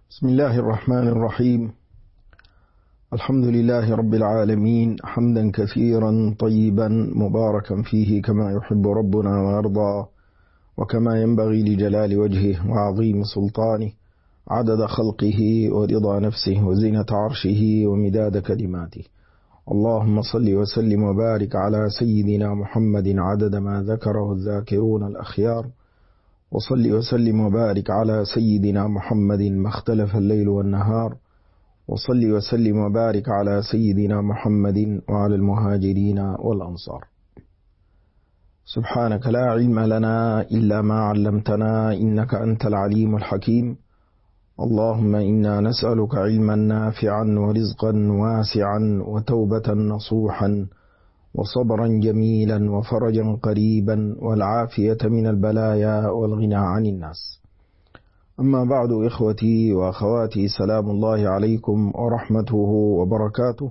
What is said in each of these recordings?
بسم الله الرحمن الرحيم. الحمد لله رب العالمين، حمدا كثيرا طيبا مباركا فيه كما يحب ربنا ويرضى، وكما ينبغي لجلال وجهه وعظيم سلطانه، عدد خلقه ورضا نفسه وزينة عرشه ومداد كلماته. اللهم صل وسلم وبارك على سيدنا محمد عدد ما ذكره الذاكرون الأخيار، وصل وسلم وبارك على سيدنا محمد ما اختلف الليل والنهار، وصل وسلم وبارك على سيدنا محمد وعلى المهاجرين والأنصار. سبحانك لا علم لنا إلا ما علمتنا إنك أنت العليم الحكيم. اللهم إنا نسألك علما نافعا ورزقا واسعا وتوبة نصوحا وصبرا جميلا وفرجا قريبا والعافية من البلايا والغنى عن الناس. أما بعد، إخوتي وأخواتي، سلام الله عليكم ورحمته وبركاته.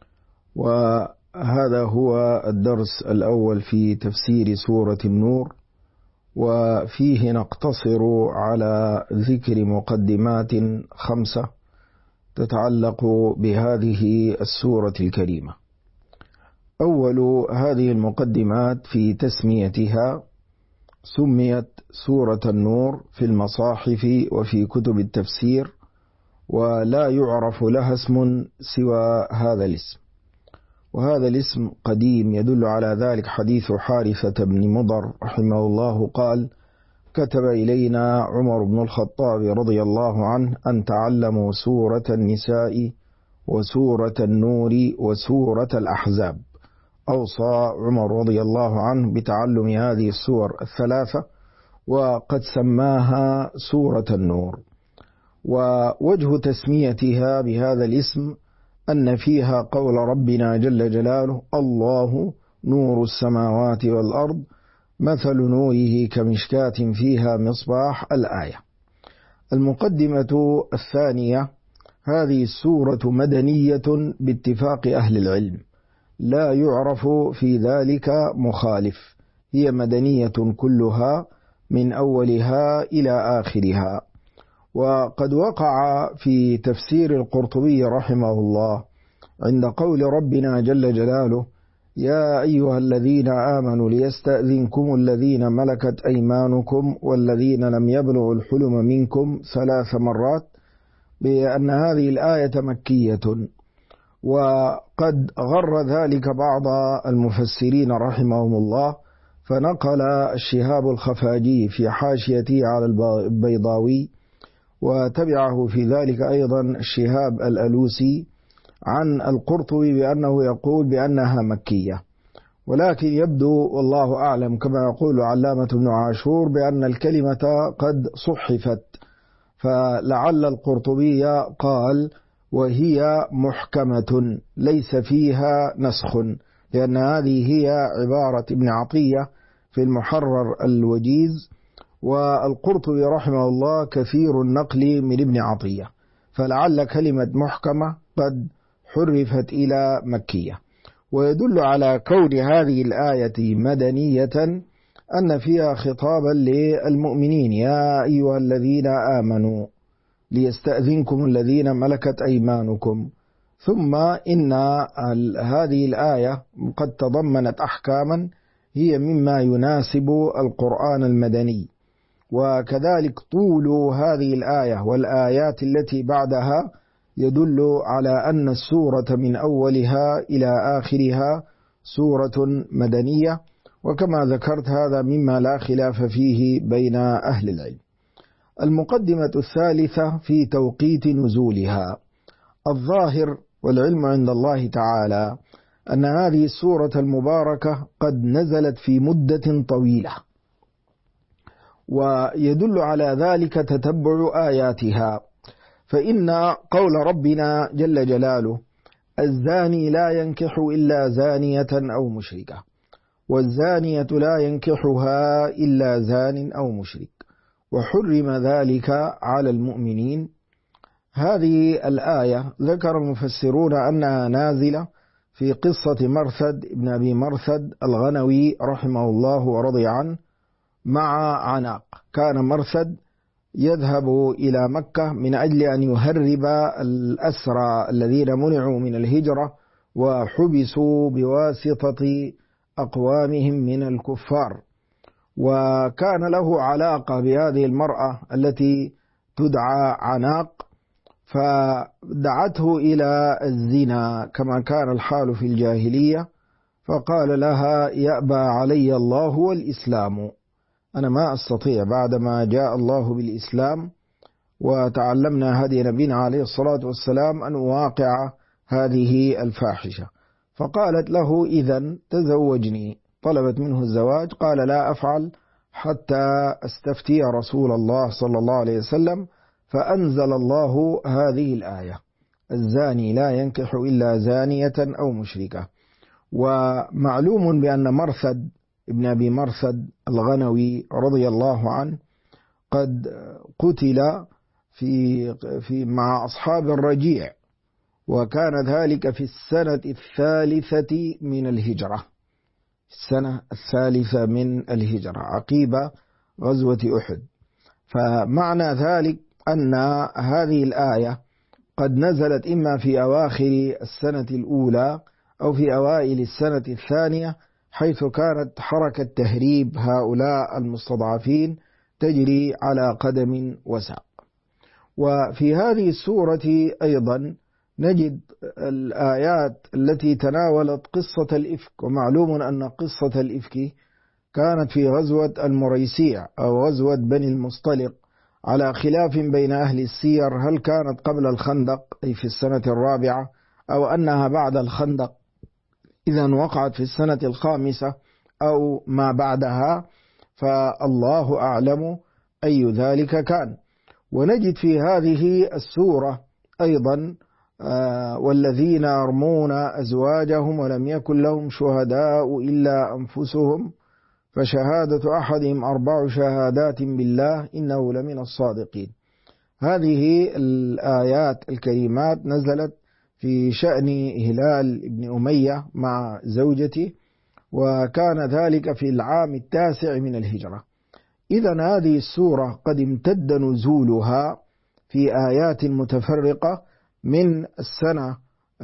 وهذا هو الدرس الأول في تفسير سورة النور، وفيه نقتصر على ذكر مقدمات 5 تتعلق بهذه السورة الكريمة. أول هذه المقدمات في تسميتها، سميت سورة النور في المصاحف وفي كتب التفسير، ولا يعرف لها اسم سوى هذا الاسم، وهذا الاسم قديم يدل على ذلك حديث حارثة بن مضر رحمه الله قال: كتب إلينا عمر بن الخطاب رضي الله عنه أن تعلموا سورة النساء وسورة النور وسورة الأحزاب. أوصى عمر رضي الله عنه بتعلم هذه السور الثلاثة، وقد سماها سورة النور. ووجه تسميتها بهذا الاسم أن فيها قول ربنا جل جلاله: الله نور السماوات والأرض مثل نوره كمشكاة فيها مصباح، الآية. المقدمة الثانية: هذه السورة مدنية باتفاق أهل العلم، لا يعرف في ذلك مخالف، هي مدنية كلها من أولها إلى آخرها. وقد وقع في تفسير القرطبي رحمه الله عند قول ربنا جل جلاله: يا أيها الذين آمنوا ليستأذنكم الذين ملكت أيمانكم والذين لم يبلغوا الحلم منكم 3 مرات، بأن هذه الآية مكية. وقد غر ذلك بعض المفسرين رحمهم الله، فنقل الشهاب الخفاجي في حاشيته على البيضاوي، وتبعه في ذلك أيضا الشهاب الألوسي عن القرطبي بأنه يقول بأنها مكية. ولكن يبدو والله أعلم كما يقول علامة ابن عاشور بأن الكلمة قد صحفت، فلعل القرطبي قال: وهي محكمة ليس فيها نسخ، لأن هذه هي عبارة ابن عطية في المحرر الوجيز، والقرطبي رحمه الله كثير النقل من ابن عطية، فلعل كلمة محكمة قد حرفت إلى مكية. ويدل على كون هذه الآية مدنية أن فيها خطابا للمؤمنين: يا أيها الذين آمنوا ليستأذنكم الذين ملكت أيمانكم. ثم إن هذه الآية قد تضمنت أحكاما هي مما يناسب القرآن المدني، وكذلك طول هذه الآية والآيات التي بعدها يدل على أن السورة من أولها إلى آخرها سورة مدنية، وكما ذكرت هذا مما لا خلاف فيه بين أهل العلم. المقدمة الثالثة في توقيت نزولها. الظاهر والعلم عند الله تعالى أن هذه السورة المباركة قد نزلت في مدة طويلة، ويدل على ذلك تتبع آياتها، فإن قول ربنا جل جلاله: الزاني لا ينكح إلا زانية أو مشركة، والزانية لا ينكحها إلا زان أو مشرك، وحرم ذلك على المؤمنين. هذه الآية ذكر المفسرون أنها نازلة في قصة مرثد ابن أبي مرثد الغنوي رحمه الله ورضي عنه مع عناق. كان مرثد يذهب إلى مكة من أجل أن يهرب الأسرى الذين منعوا من الهجرة وحبسوا بواسطة أقوامهم من الكفار. وكان له علاقة بهذه المرأة التي تدعى عناق، فدعته إلى الزنا كما كان الحال في الجاهلية، فقال لها: يأبى علي الله والإسلام، أنا ما أستطيع بعدما جاء الله بالإسلام وتعلمنا هدي نبينا عليه الصلاة والسلام أن أواقع هذه الفاحشة. فقالت له: إذن تزوجني. طلبت منه الزواج، قال: لا أفعل حتى أستفتي رسول الله صلى الله عليه وسلم. فأنزل الله هذه الآية: الزاني لا ينكح إلا زانية أو مشركة. ومعلوم بأن مرثد ابن أبي مرثد الغنوي رضي الله عنه قد قتل مع أصحاب الرجيع، وكان ذلك في السنة الثالثة من الهجرة، السنة الثالثة من الهجرة عقيب غزوة أحد. فمعنى ذلك أن هذه الآية قد نزلت إما في أواخر السنة الأولى أو في أوائل السنة الثانية، حيث كانت حركة تهريب هؤلاء المستضعفين تجري على قدم وساق. وفي هذه السورة أيضا نجد الآيات التي تناولت قصة الإفك. ومعلوم أن قصة الإفك كانت في غزوة المريسيع أو غزوة بني المصطلق، على خلاف بين أهل السير هل كانت قبل الخندق أي في السنة الرابعة أو أنها بعد الخندق إذن وقعت في السنة الخامسة أو ما بعدها، فالله أعلم أي ذلك كان. ونجد في هذه السورة أيضا: والذين يرمون أزواجهم ولم يكن لهم شهداء إلا أنفسهم فشهادة أحدهم 4 شهادات بالله إنه لمن الصادقين. هذه الآيات الكريمات نزلت في شأن هلال بن أمية مع زوجته، وكان ذلك في العام 9 من الهجرة. إذن هذه السورة قد امتد نزولها في آيات متفرقة من السنة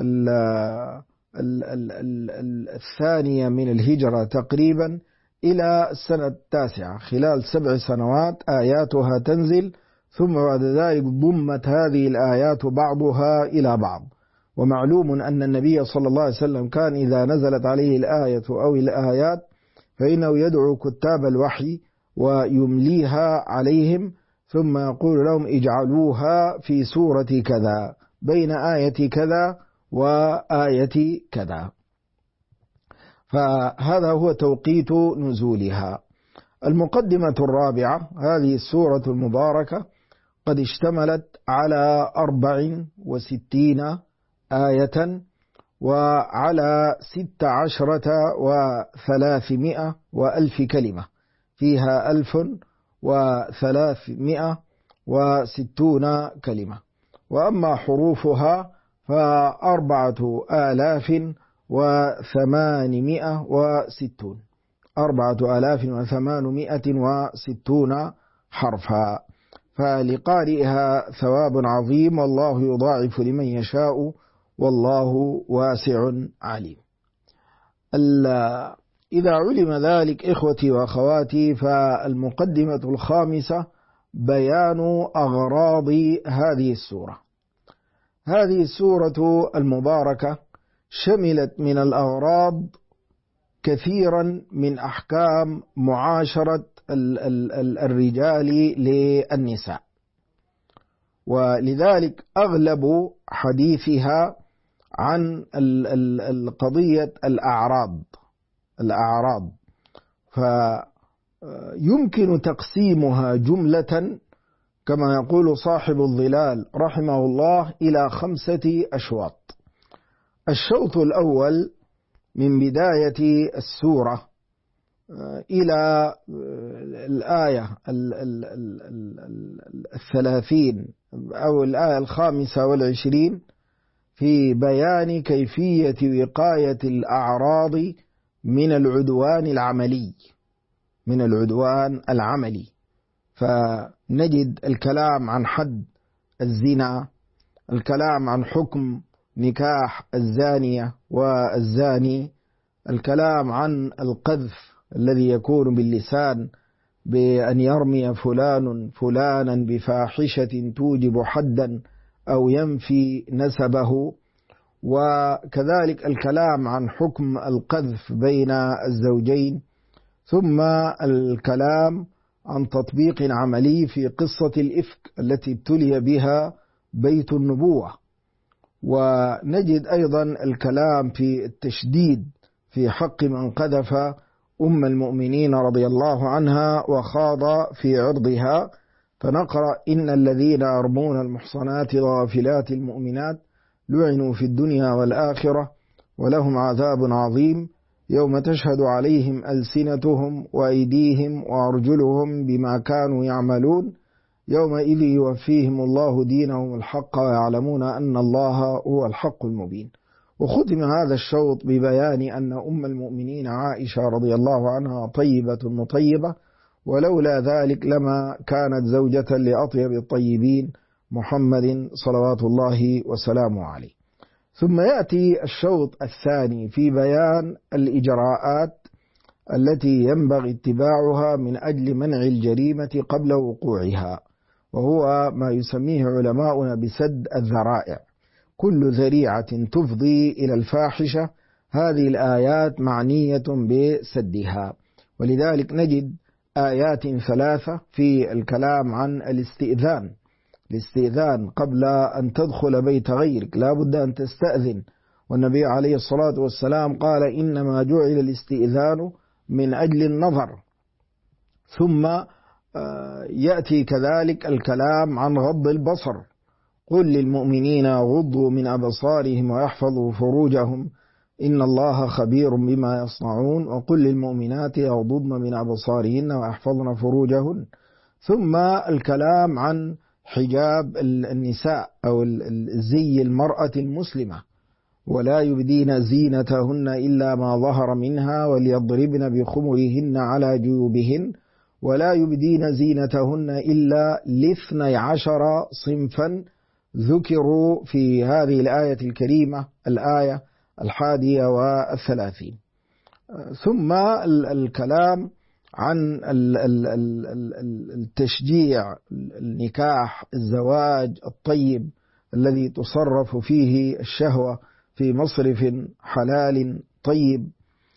الثانية من الهجرة تقريبا إلى السنة 9، خلال 7 سنوات آياتها تنزل، ثم بعد ذلك ضمت هذه الآيات بعضها إلى بعض. ومعلوم أن النبي صلى الله عليه وسلم كان إذا نزلت عليه الآية أو الآيات فإنه يدعو كتاب الوحي ويمليها عليهم، ثم يقول لهم: اجعلوها في سورة كذا بين آية كذا وآية كذا. فهذا هو توقيت نزولها. المقدمة الرابعة: هذه السورة المباركة قد اشتملت على 64 آية وعلى 16,300 وألف كلمة، فيها 1360 كلمة. وأما حروفها ف4,860 4,860 حرفا، فلقارئها ثواب عظيم، والله يضاعف لمن يشاء والله واسع عليم. إذا علم ذلك إخوتي وأخواتي، فالمقدمة الخامسة بيان أغراض هذه السورة. هذه السورة المباركة شملت من الأغراض كثيرا من أحكام معاشرة الرجال للنساء، ولذلك أغلب حديثها عن القضية الأعراض، فيمكن تقسيمها جملة كما يقول صاحب الظلال رحمه الله إلى 5 أشواط. الشوط الأول من بداية السورة إلى الآية 30 أو الآية 25 في بيان كيفية وقاية الأعراض من العدوان العملي، نجد الكلام عن حد الزنا، الكلام عن حكم نكاح الزانية والزاني، الكلام عن القذف الذي يكون باللسان بأن يرمي فلان فلانا بفاحشة توجب حدا أو ينفي نسبه، وكذلك الكلام عن حكم القذف بين الزوجين، ثم الكلام عن تطبيق عملي في قصة الإفك التي ابتلي بها بيت النبوة. ونجد أيضا الكلام في التشديد في حق من قذف أم المؤمنين رضي الله عنها وخاض في عرضها، فنقرأ: إن الذين يرمون المحصنات الغافلات المؤمنات لعنوا في الدنيا والآخرة ولهم عذاب عظيم يوم تشهد عليهم ألسنتهم وأيديهم وأرجلهم بما كانوا يعملون يومئذ يوفيهم الله دينهم الحق ويعلمون أن الله هو الحق المبين. وختم هذا الشوط ببيان أن أم المؤمنين عائشة رضي الله عنها طيبة مطيبة، ولولا ذلك لما كانت زوجة لأطيب الطيبين محمد صلوات الله وسلامه عليه. ثم يأتي الشوط الثاني في بيان الإجراءات التي ينبغي اتباعها من أجل منع الجريمة قبل وقوعها، وهو ما يسميه علماؤنا بسد الذرائع، كل ذريعة تفضي إلى الفاحشة هذه الآيات معنية بسدها. ولذلك نجد آيات 3 في الكلام عن الاستئذان قبل أن تدخل بيت غيرك لا بد أن تستأذن، والنبي عليه الصلاة والسلام قال: إنما جعل الاستئذان من أجل النظر. ثم يأتي كذلك الكلام عن غض البصر: قل للمؤمنين يغضوا من أبصارهم ويحفظوا فروجهم إن الله خبير بما يصنعون، وقل للمؤمنات يغضضن من أبصارهن ويحفظن فروجهن. ثم الكلام عن حجاب النساء أو زي المرأة المسلمة: ولا يبدين زينتهن إلا ما ظهر منها وليضربن بخمرهن على جيوبهن ولا يبدين زينتهن إلا ل12 صنفا ذكروا في هذه الآية الكريمة، الآية 31. ثم الكلام عن التشجيع النكاح الزواج الطيب الذي تصرف فيه الشهوة في مصرف حلال طيب،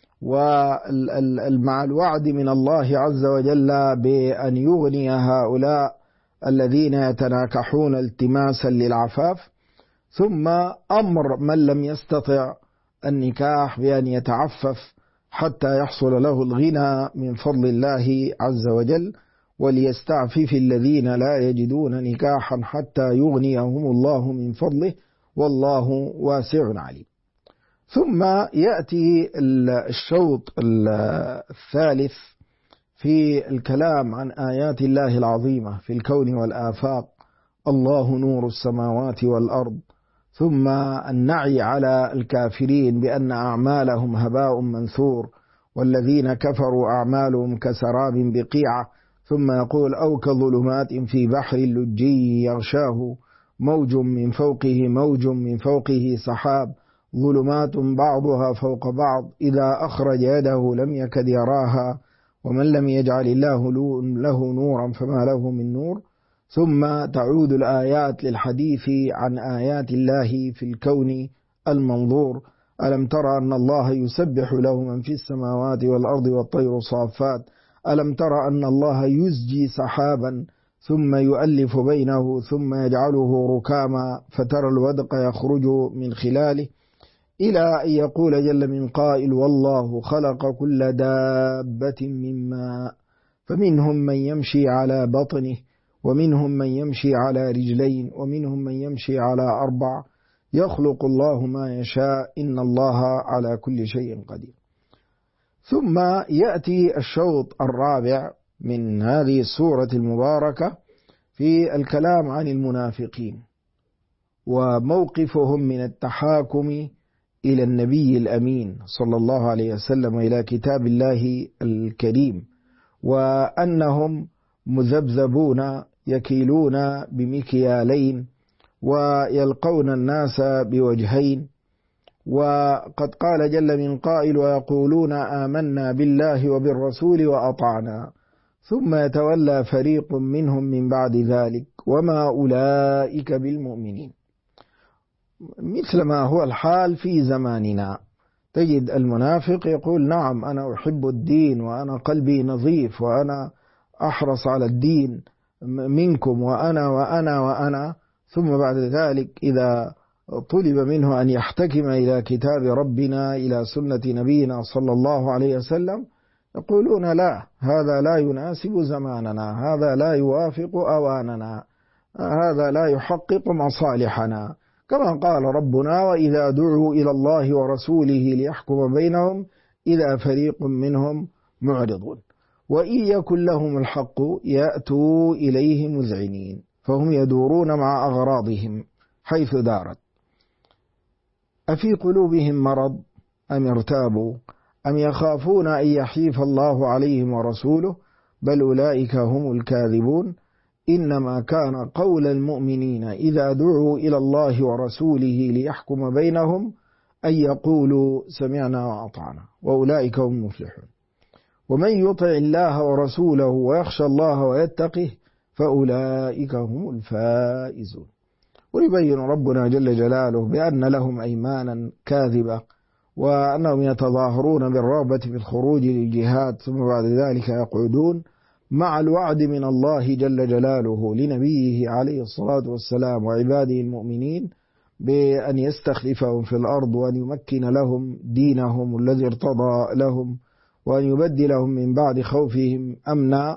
ومع الوعد من الله عز وجل بأن يغني هؤلاء الذين يتناكحون التماسا للعفاف. ثم أمر من لم يستطع النكاح بأن يتعفف حتى يحصل له الغنى من فضل الله عز وجل، وليستعفف الذين لا يجدون نكاحا حتى يغنيهم الله من فضله والله واسع عليم. ثم يأتي الشوط الثالث في الكلام عن آيات الله العظيمة في الكون والآفاق: الله نور السماوات والأرض. ثم النعي على الكافرين بأن أعمالهم هباء منثور، والذين كفروا أعمالهم كسراب بقيعة. ثم يقول: أو كظلمات في بحر لجي يغشاه موج من فوقه موج من فوقه سحاب ظلمات بعضها فوق بعض إذا أخرج يده لم يكد يراها ومن لم يجعل الله له نورا فما له من نور. ثم تعود الآيات للحديث عن آيات الله في الكون المنظور: ألم تر أن الله يسبح له من في السماوات والأرض والطير صافات، ألم تر أن الله يزجي سحابا ثم يؤلف بينه ثم يجعله ركاما فترى الودق يخرج من خلاله، إلى أن يقول جل من قائل: والله خلق كل دابة من ماء فمنهم من يمشي على بطنه ومنهم من يمشي على رجلين ومنهم من يمشي على 4 يخلق الله ما يشاء إن الله على كل شيء قدير. ثم يأتي الشوط الرابع من هذه السورة المباركة في الكلام عن المنافقين وموقفهم من التحاكم إلى النبي الأمين صلى الله عليه وسلم إلى كتاب الله الكريم، وأنهم مذبذبون يكيلون بمكيالين ويلقون الناس بوجهين. وقد قال جل من قائل: ويقولون آمنا بالله وبالرسول وأطعنا ثم يتولى فريق منهم من بعد ذلك وما أولئك بالمؤمنين. مثل ما هو الحال في زماننا، تجد المنافق يقول: نعم أنا أحب الدين وأنا قلبي نظيف وأنا أحرص على الدين منكم وأنا وأنا وأنا، ثم بعد ذلك إذا طلب منه أن يحتكم إلى كتاب ربنا إلى سنة نبينا صلى الله عليه وسلم يقولون: لا، هذا لا يناسب زماننا، هذا لا يوافق أواننا، هذا لا يحقق مصالحنا، كما قال ربنا: وإذا دعوا إلى الله ورسوله ليحكم بينهم إذا فريق منهم معرضون وإن يكن لهم الحق يأتوا إليه مذعنين. فهم يدورون مع أغراضهم حيث دارت. أفي قلوبهم مرض أم ارتابوا أم يخافون أن يحيف الله عليهم ورسوله بل أولئك هم الكاذبون. إنما كان قول المؤمنين إذا دعوا إلى الله ورسوله ليحكم بينهم أن يقولوا سمعنا وأطعنا وأولئك هم المفلحون. ومن يطع الله ورسوله ويخشى الله ويتقه فأولئك هم الفائزون. ويبين ربنا جل جلاله بأن لهم أيمانا كاذبة وأنهم يتظاهرون بالرغبة في الخروج للجهاد ثم بعد ذلك يقعدون، مع الوعد من الله جل جلاله لنبيه عليه الصلاة والسلام وعباده المؤمنين بأن يستخلفهم في الأرض وأن يمكن لهم دينهم الذي ارتضى لهم وأن يبدلهم من بعد خوفهم أمنا.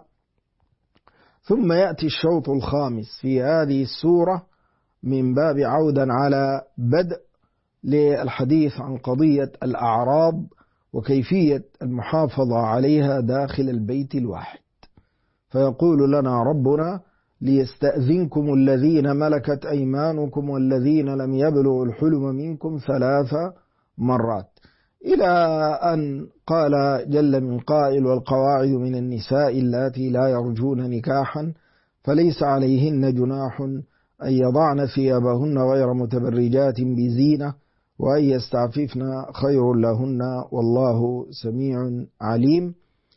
ثم يأتي الشوط الخامس في هذه السورة من باب عودا على بدء للحديث عن قضية الأعراض وكيفية المحافظة عليها داخل البيت الواحد. فيقول لنا ربنا: ليستأذنكم الذين ملكت أيمانكم والذين لم يبلغوا الحلم منكم 3 مرات، إلى أن قال جل من قائل: والقواعد من النساء اللاتي لا يرجون نكاحا فليس عليهن جناح أن يضعن ثيابهن غير متبرجات بزينة وأن يستعففن خير لهن والله سميع عليم.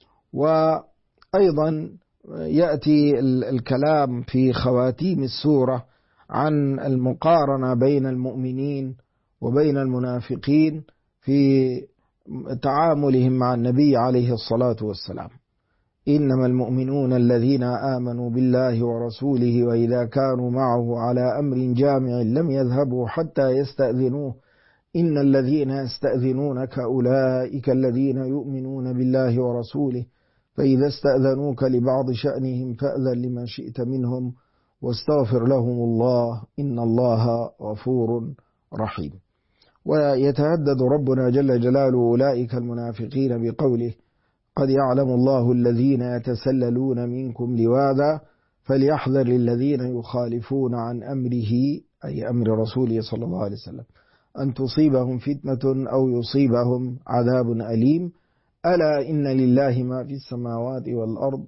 وأيضا يأتي الكلام في خواتيم السورة عن المقارنة بين المؤمنين وبين المنافقين في تعاملهم مع النبي عليه الصلاة والسلام. إنما المؤمنون الذين آمنوا بالله ورسوله وإذا كانوا معه على أمر جامع لم يذهبوا حتى يستأذنوه إن الذين يستأذنونك أولئك الذين يؤمنون بالله ورسوله فإذا استأذنوك لبعض شأنهم فأذن لمن شئت منهم واستغفر لهم الله إن الله غفور رحيم. ويتهدد ربنا جل جلاله أولئك المنافقين بقوله: قد يعلم الله الذين يتسللون منكم لواذا فليحذر الذين يخالفون عن أمره أي أمر رسوله صلى الله عليه وسلم أن تصيبهم فتنة أو يصيبهم عذاب أليم. ألا إن لله ما في السماوات والأرض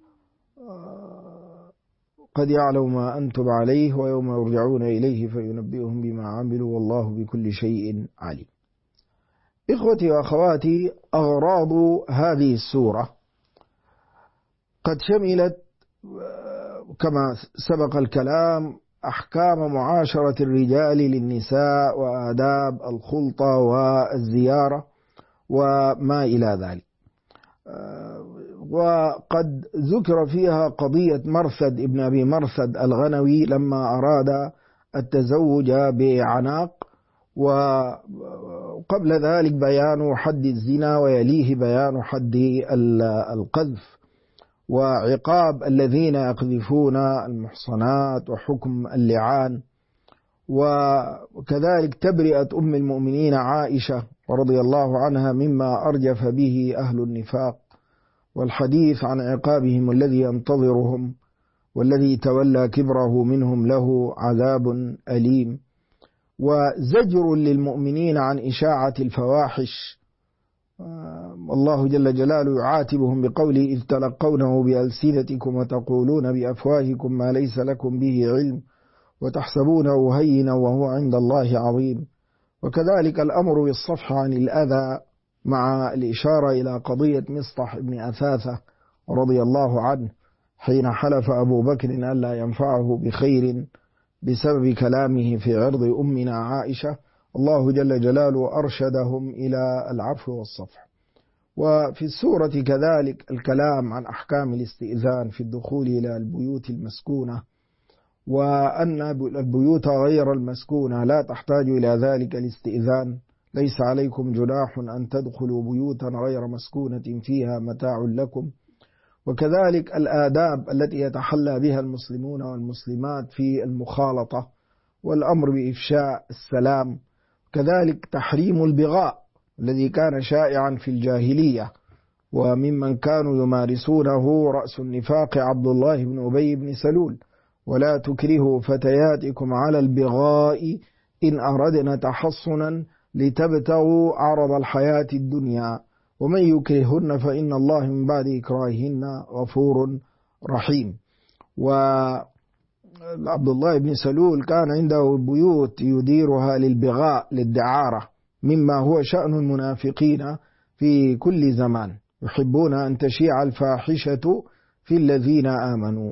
قد يعلم ما أنتم عليه ويوم يرجعون إليه فينبئهم بما عملوا والله بكل شيء عليم. إخوتي وأخواتي، أغراض هذه السورة قد شملت كما سبق الكلام أحكام معاشرة الرجال للنساء وآداب الخلطة والزيارة وما إلى ذلك. وقد ذكر فيها قضية مرثد ابن أبي مرثد الغنوي لما أراد التزوج بعناق، وقبل ذلك بيان حد الزنا ويليه بيان حد القذف وعقاب الذين يقذفون المحصنات وحكم اللعان، وكذلك تبرئة أم المؤمنين عائشة رضي الله عنها مما أرجف به أهل النفاق، والحديث عن عقابهم الذي ينتظرهم والذي تولى كبره منهم له عذاب أليم، وزجر للمؤمنين عن إشاعة الفواحش الله جل جلاله يعاتبهم بقوله إذ تلقونه بألسنتكم وتقولون بأفواهكم ما ليس لكم به علم وتحسبونه هينا وهو عند الله عظيم. وكذلك الأمر بالصفح عن الأذى مع الإشارة إلى قضية مصطح بن أثاثة رضي الله عنه حين حلف أبو بكر ألا ينفعه بخير بسبب كلامه في عرض أمنا عائشة. الله جل جلاله أرشدهم إلى العفو والصفح. وفي السورة كذلك الكلام عن أحكام الاستئذان في الدخول إلى البيوت المسكونة، وأن البيوت غير المسكونة لا تحتاج إلى ذلك الاستئذان. ليس عليكم جناح أن تدخلوا بيوتا غير مسكونة فيها متاع لكم. وكذلك الآداب التي يتحلى بها المسلمون والمسلمات في المخالطة، والأمر بإفشاء السلام. كذلك تحريم البغاء الذي كان شائعا في الجاهلية، وممن كانوا يمارسونه رأس النفاق عبد الله بن أبي بن سلول: ولا تكرهوا فتياتكم على البغاء إن أردنا تحصنا لتبتغوا عرض الحياة الدنيا ومن يكرهن فإن الله من بعد إكراههن غفور رحيم. وعبد الله بن سلول كان عنده بيوت يديرها للبغاء للدعارة، مما هو شأن المنافقين في كل زمان، يحبون أن تشيع الفاحشة في الذين آمنوا.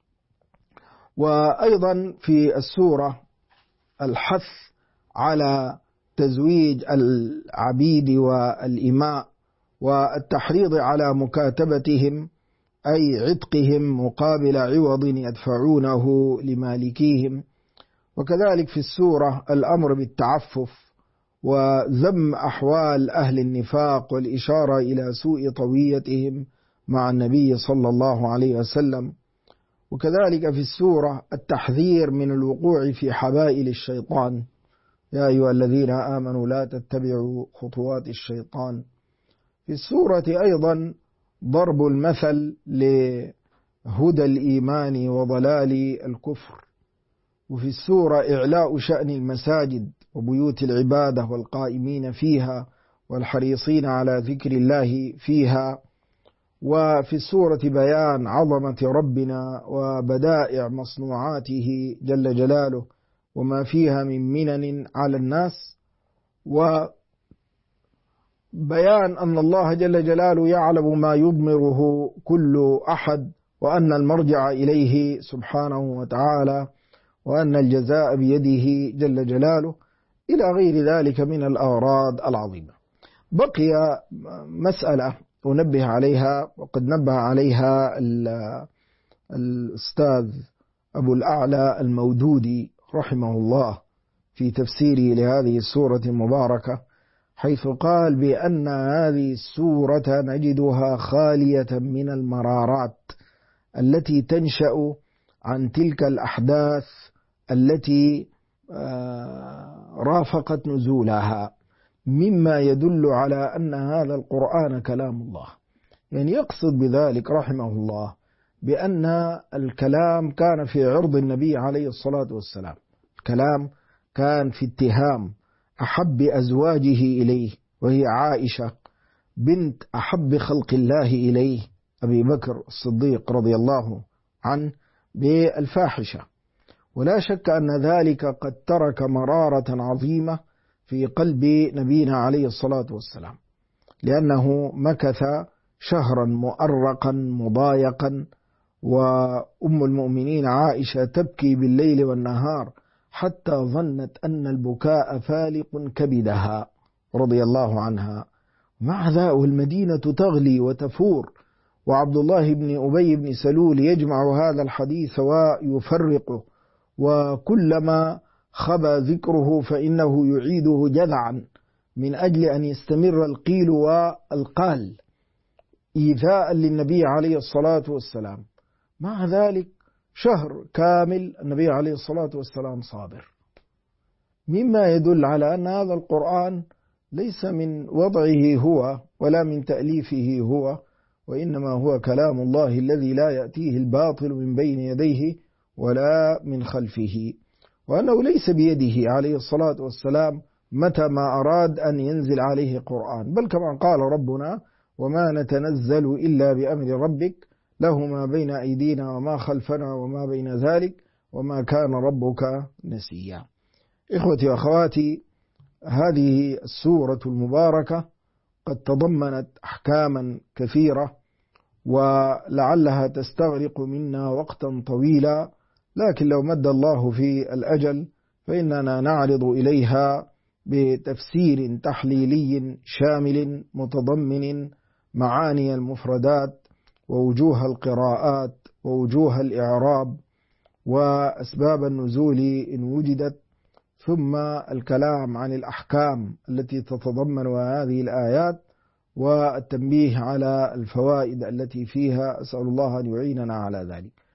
وأيضا في السورة الحث على تزويج العبيد والإماء والتحريض على مكاتبتهم أي عتقهم مقابل عوض يدفعونه لمالكيهم. وكذلك في السورة الأمر بالتعفف وذم أحوال أهل النفاق والإشارة إلى سوء طويتهم مع النبي صلى الله عليه وسلم. وكذلك في السورة التحذير من الوقوع في حبائل الشيطان: يا أيها الذين آمنوا لا تتبعوا خطوات الشيطان. في السورة أيضا ضرب المثل لهدى الإيمان وضلال الكفر. وفي السورة إعلاء شأن المساجد وبيوت العبادة والقائمين فيها والحريصين على ذكر الله فيها. وفي السورة بيان عظمة ربنا وبدائع مصنوعاته جل جلاله وما فيها من منن على الناس، وبيان أن الله جل جلاله يعلم ما يضمره كل أحد، وأن المرجع إليه سبحانه وتعالى، وأن الجزاء بيده جل جلاله، إلى غير ذلك من الأغراض العظيمة. بقي مسألة أنبه عليها، وقد نبه عليها الأستاذ أبو الأعلى المودودي رحمه الله في تفسيره لهذه السورة المباركة، حيث قال بأن هذه السورة نجدها خالية من المرارات التي تنشأ عن تلك الأحداث التي رافقت نزولها، مما يدل على أن هذا القرآن كلام الله. يعني يقصد بذلك رحمه الله بأن الكلام كان في عرض النبي عليه الصلاة والسلام، الكلام كان في اتهام أحب أزواجه إليه وهي عائشة بنت أحب خلق الله إليه أبي بكر الصديق رضي الله عنه بالفاحشة. ولا شك أن ذلك قد ترك مرارة عظيمة في قلب نبينا عليه الصلاة والسلام، لأنه مكث شهرا مؤرقا مضايقا، وأم المؤمنين عائشة تبكي بالليل والنهار حتى ظنت أن البكاء فالق كبدها رضي الله عنها. مع ذلك المدينة تغلي وتفور، وعبد الله بن أبي بن سلول يجمع هذا الحديث ويفرقه، وكلما خبى ذكره فإنه يعيده جذعا من أجل أن يستمر القيل والقال إيذاء للنبي عليه الصلاة والسلام. مع ذلك شهر كامل النبي عليه الصلاة والسلام صابر، مما يدل على أن هذا القرآن ليس من وضعه هو ولا من تأليفه هو، وإنما هو كلام الله الذي لا يأتيه الباطل من بين يديه ولا من خلفه، وأنه ليس بيده عليه الصلاة والسلام متى ما أراد أن ينزل عليه قرآن، بل كما قال ربنا: وما نتنزل إلا بأمر ربك له ما بين أيدينا وما خلفنا وما بين ذلك وما كان ربك نسيا. إخوتي وأخواتي، هذه السورة المباركة قد تضمنت أحكاما كثيرة، ولعلها تستغرق منا وقتا طويلا، لكن لو مد الله في الأجل فإننا نعرض إليها بتفسير تحليلي شامل متضمن معاني المفردات ووجوه القراءات ووجوه الإعراب وأسباب النزول إن وجدت، ثم الكلام عن الأحكام التي تتضمن هذه الآيات والتنبيه على الفوائد التي فيها. أسأل الله أن يعيننا على ذلك.